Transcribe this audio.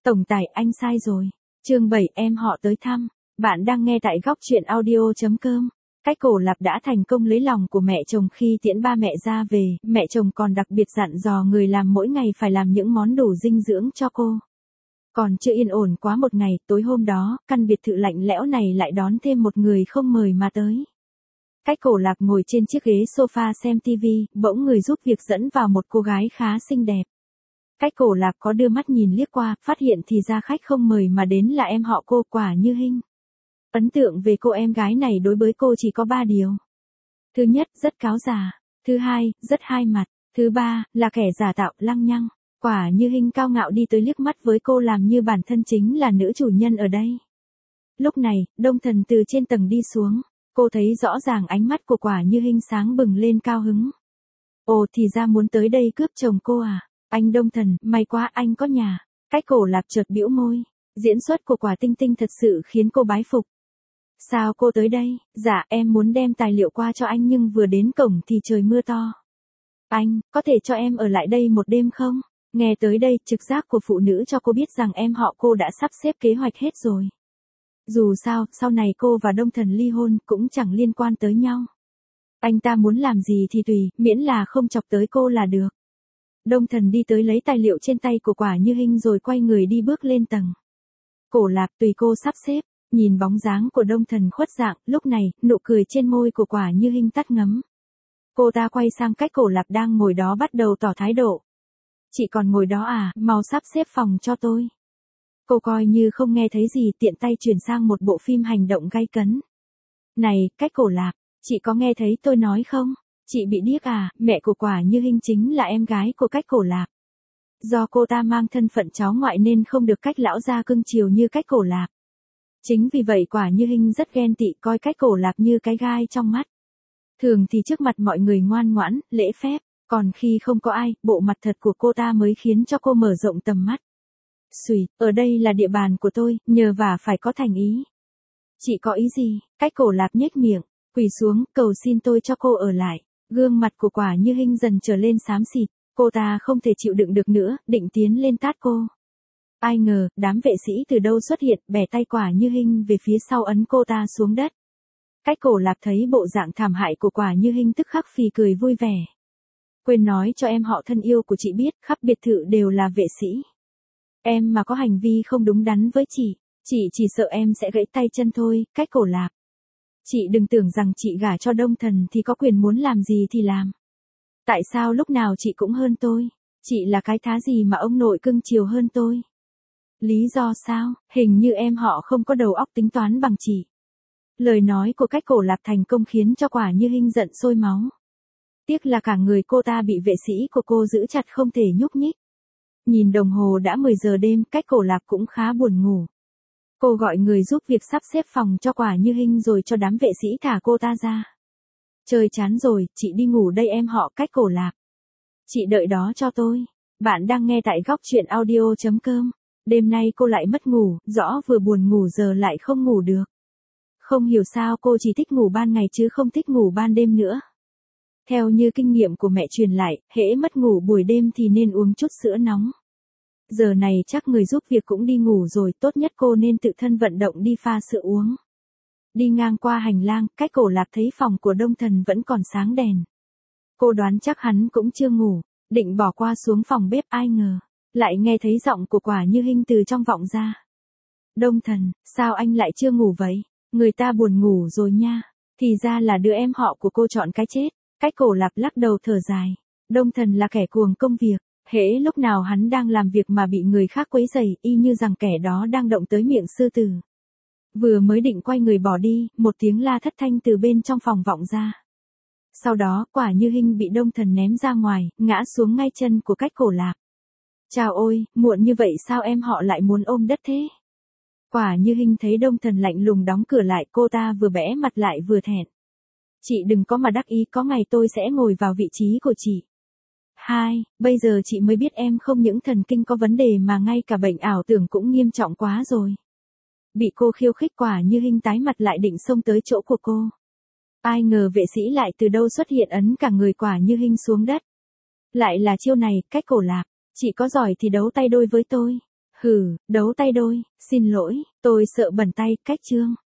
Tổng tài anh sai rồi. Chương 7 em họ tới thăm. Bạn đang nghe tại góc truyện audio.com. Cách Cổ Lạp đã thành công lấy lòng của mẹ chồng khi tiễn ba mẹ ra về, mẹ chồng còn đặc biệt dặn dò người làm mỗi ngày phải làm những món đủ dinh dưỡng cho cô. Còn chưa yên ổn quá một ngày, tối hôm đó, căn biệt thự lạnh lẽo này lại đón thêm một người không mời mà tới. Cách Cổ Lạp ngồi trên chiếc ghế sofa xem TV, bỗng người giúp việc dẫn vào một cô gái khá xinh đẹp. Cách Cổ Lạp có đưa mắt nhìn liếc qua, phát hiện thì ra khách không mời mà đến là em họ cô, Quả Như Hinh. Ấn tượng về cô em gái này đối với cô chỉ có 3 điều. Thứ nhất, rất cáo già. Thứ hai, rất hai mặt. Thứ ba, là kẻ giả tạo, lăng nhăng. Quả Như Hinh cao ngạo đi tới liếc mắt với cô làm như bản thân chính là nữ chủ nhân ở đây. Lúc này, Đông Thần từ trên tầng đi xuống. Cô thấy rõ ràng ánh mắt của Quả Như Hinh sáng bừng lên cao hứng. Ồ, thì ra muốn tới đây cướp chồng cô à? Anh Đông Thần, may quá anh có nhà. Cách Cổ Lạp chợt bĩu môi. Diễn xuất của Quả Tinh Tinh thật sự khiến cô bái phục. Sao cô tới đây? Dạ, em muốn đem tài liệu qua cho anh nhưng vừa đến cổng thì trời mưa to. Anh, có thể cho em ở lại đây một đêm không? Nghe tới đây, trực giác của phụ nữ cho cô biết rằng em họ cô đã sắp xếp kế hoạch hết rồi. Dù sao, sau này cô và Đông Thần ly hôn cũng chẳng liên quan tới nhau. Anh ta muốn làm gì thì tùy, miễn là không chọc tới cô là được. Đông Thần đi tới lấy tài liệu trên tay của Quả Như Hinh rồi quay người đi bước lên tầng. Cổ Lạp tùy cô sắp xếp, nhìn bóng dáng của Đông Thần khuất dạng, lúc này, nụ cười trên môi của Quả Như Hinh tắt ngấm. Cô ta quay sang Cách Cổ Lạp đang ngồi đó bắt đầu tỏ thái độ. Chị còn ngồi đó à, mau sắp xếp phòng cho tôi. Cô coi như không nghe thấy gì, tiện tay chuyển sang một bộ phim hành động gay cấn. Này, Cách Cổ Lạp, chị có nghe thấy tôi nói không? Chị bị điếc à? Mẹ của Quả Như Hinh chính là em gái của Cách Cổ Lạp. Do cô ta mang thân phận cháu ngoại nên không được Cách lão gia cưng chiều như Cách Cổ Lạp. Chính vì vậy Quả Như Hinh rất ghen tị, coi Cách Cổ Lạp như cái gai trong mắt. Thường thì trước mặt mọi người ngoan ngoãn, lễ phép, còn khi không có ai, bộ mặt thật của cô ta mới khiến cho cô mở rộng tầm mắt. Xùi, ở đây là địa bàn của tôi, nhờ vả phải có thành ý. Chị có ý gì? Cách Cổ Lạp nhếch miệng, quỳ xuống, cầu xin tôi cho cô ở lại. Gương mặt của Quả Như Hinh dần trở lên xám xịt, cô ta không thể chịu đựng được nữa, định tiến lên tát cô. Ai ngờ, đám vệ sĩ từ đâu xuất hiện, bẻ tay Quả Như Hinh về phía sau ấn cô ta xuống đất. Cách Cổ Lạp thấy bộ dạng thảm hại của Quả Như Hinh tức khắc phì cười vui vẻ. Quên nói cho em họ thân yêu của chị biết, khắp biệt thự đều là vệ sĩ. Em mà có hành vi không đúng đắn với chị chỉ sợ em sẽ gãy tay chân thôi, Cách Cổ Lạp. Chị đừng tưởng rằng chị gả cho Đông Thần thì có quyền muốn làm gì thì làm. Tại sao lúc nào chị cũng hơn tôi? Chị là cái thá gì mà ông nội cưng chiều hơn tôi? Lý do sao? Hình như em họ không có đầu óc tính toán bằng chị. Lời nói của Cách Cổ Lạp thành công khiến cho Quả Như Hinh giận sôi máu. Tiếc là cả người cô ta bị vệ sĩ của cô giữ chặt không thể nhúc nhích. Nhìn đồng hồ đã 10 giờ đêm, Cách Cổ Lạp cũng khá buồn ngủ. Cô gọi người giúp việc sắp xếp phòng cho Quả Như Hinh rồi cho đám vệ sĩ thả cô ta ra. Trời chán rồi, chị đi ngủ đây em họ, Cách Cổ Lạp. Chị đợi đó cho tôi. Bạn đang nghe tại góc truyện audio.com. Đêm nay cô lại mất ngủ, rõ vừa buồn ngủ giờ lại không ngủ được. Không hiểu sao cô chỉ thích ngủ ban ngày chứ không thích ngủ ban đêm nữa. Theo như kinh nghiệm của mẹ truyền lại, hễ mất ngủ buổi đêm thì nên uống chút sữa nóng. Giờ này chắc người giúp việc cũng đi ngủ rồi, tốt nhất cô nên tự thân vận động đi pha sữa uống. Đi ngang qua hành lang, Cách Cổ Lạp thấy phòng của Đông Thần vẫn còn sáng đèn. Cô đoán chắc hắn cũng chưa ngủ, định bỏ qua xuống phòng bếp, ai ngờ lại nghe thấy giọng của Quả Như Hinh từ trong vọng ra. Đông Thần, sao anh lại chưa ngủ vậy? Người ta buồn ngủ rồi nha. Thì ra là đứa em họ của cô chọn cái chết. Cách Cổ Lạp lắc đầu thở dài. Đông Thần là kẻ cuồng công việc. Hễ lúc nào hắn đang làm việc mà bị người khác quấy rầy, y như rằng kẻ đó đang động tới miệng sư tử. Vừa mới định quay người bỏ đi, một tiếng la thất thanh từ bên trong phòng vọng ra. Sau đó, Quả Như Hinh bị Đông Thần ném ra ngoài, ngã xuống ngay chân của Cách Cổ Lạp. Chào ôi, muộn như vậy sao em họ lại muốn ôm đất thế? Quả Như Hinh thấy Đông Thần lạnh lùng đóng cửa lại, cô ta vừa bẽ mặt lại vừa thẹn. Chị đừng có mà đắc ý, có ngày tôi sẽ ngồi vào vị trí của chị. Bây giờ chị mới biết em không những thần kinh có vấn đề mà ngay cả bệnh ảo tưởng cũng nghiêm trọng quá rồi. Bị cô khiêu khích, Quả Như Hinh tái mặt lại định xông tới chỗ của cô. Ai ngờ vệ sĩ lại từ đâu xuất hiện ấn cả người Quả Như Hinh xuống đất. Lại là chiêu này, Cách Cổ Lạp, chị có giỏi thì đấu tay đôi với tôi. Hừ, đấu tay đôi, xin lỗi, tôi sợ bẩn tay, cách chương.